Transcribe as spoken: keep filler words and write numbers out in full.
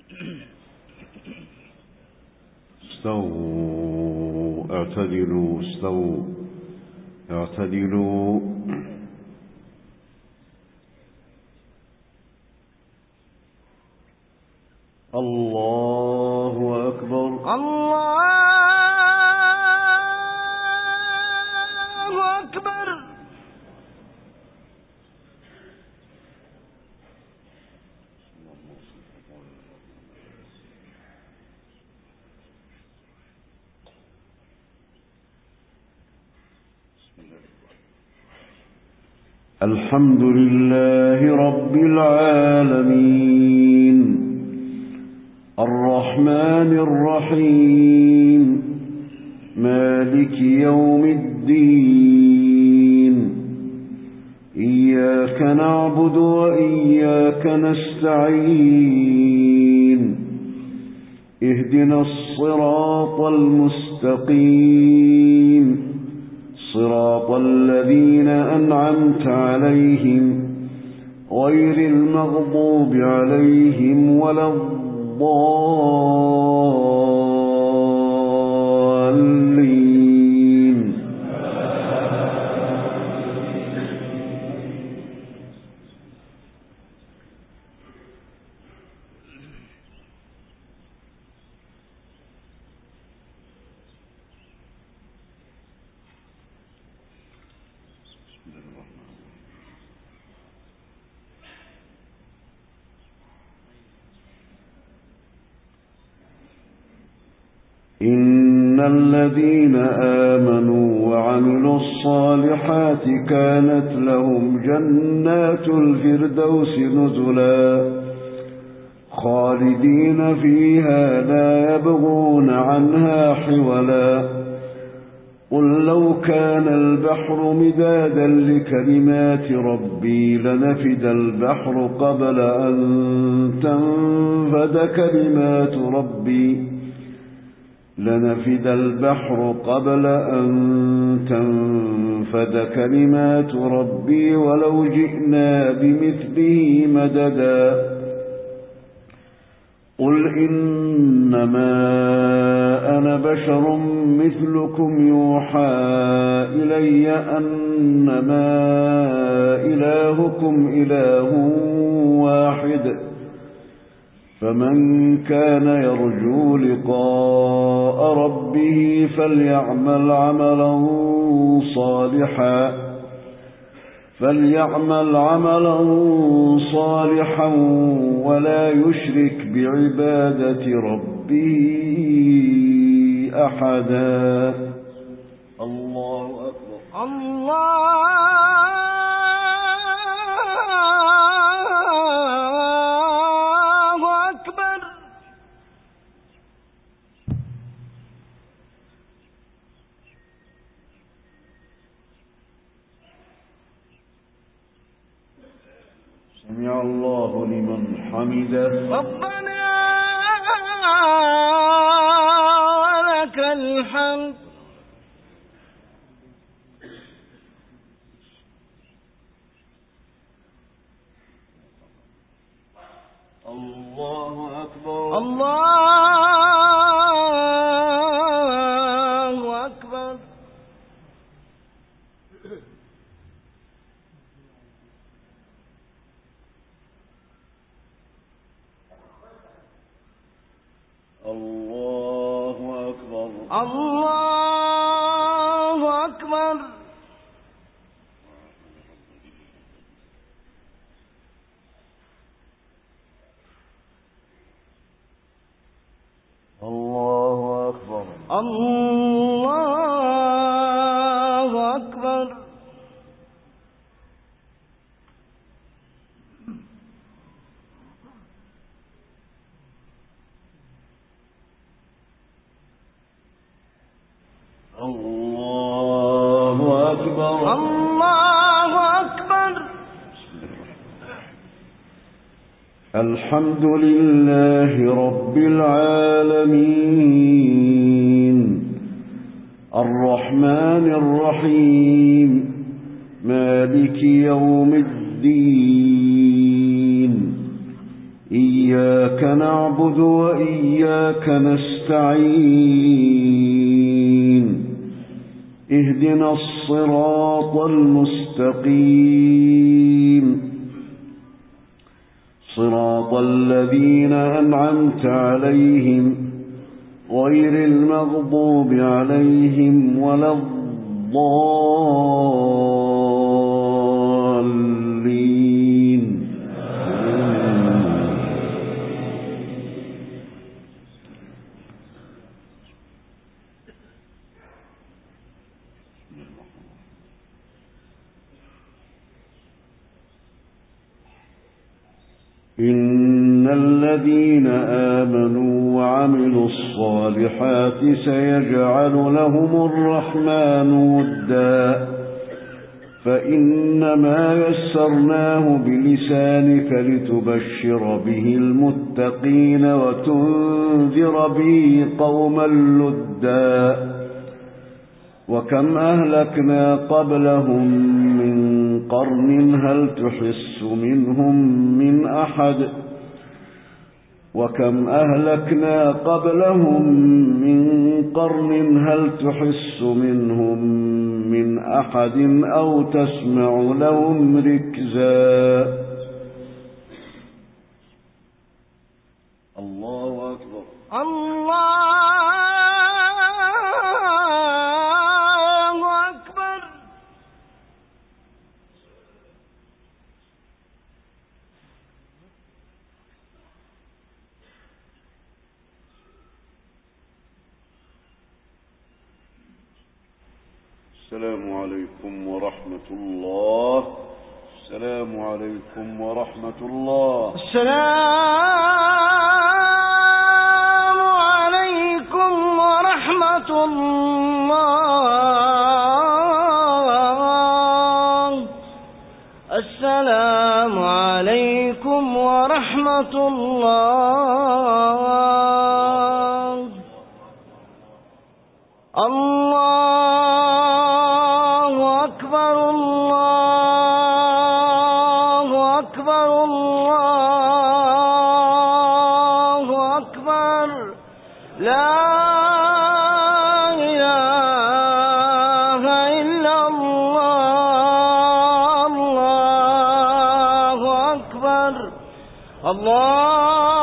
استووا اعتدلوا استووا اعتدلوا. الله أكبر. الله أكبر. الحمد لله رب العالمين الرحمن الرحيم مالك يوم الدين إياك نعبد وإياك نستعين اهدنا الصراط المستقيم صراط الذين أنعمت عليهم غير المغضوب عليهم ولا الضالين. إن الذين آمنوا وعملوا الصالحات كانت لهم جنات الفردوس نزلا خالدين فيها لا يبغون عنها حولا. قل لو كان البحر مدادا لكلمات ربي لنفد البحر قبل أن تنفد كلمات ربي لنفد البحر قبل أن تنفد كلمات ربي ولو جئنا بمثله مددا. قل إنما أنا بشر مثلكم يوحى إلي أنما إلهكم إله واحد فمن كان يرجو لقاء ربه فليعمل عملا صالحا فليعمل عملا صالحا ولا يشرك بعبادة ربه أحدا. الله أكبر. الله سمع الله لمن حمده. ربنا ولك الحمد. الله أكبر. الله أكبر. الله أكبر. الله أكبر. الله أكبر. الله أكبر. الله أكبر. الله أكبر. الحمد لله رب العالمين الرحمن الرحيم مالك يوم الدين إياك إياك نعبد وإياك نستعين اهدنا الصراط المستقيم صراط الذين أنعمت عليهم غير المغضوب عليهم ولا الضالين. إن الذين آمنوا وعملوا الصالحات سيجعل لهم الرحمن ودا فإنما يسرناه بلسانك لتبشر به المتقين وتنذر به قوما لدا وكم أهلكنا قبلهم من قرن هل تحس منهم من أحد وكم أهلكنا قبلهم من قرن هل تحس منهم من أحد أو تسمع لهم ركزا. الله أكبر. الله السلام عليكم ورحمة الله. السلام عليكم ورحمة الله. السلام عليكم ورحمة الله. السلام عليكم ورحمة الله. الله الله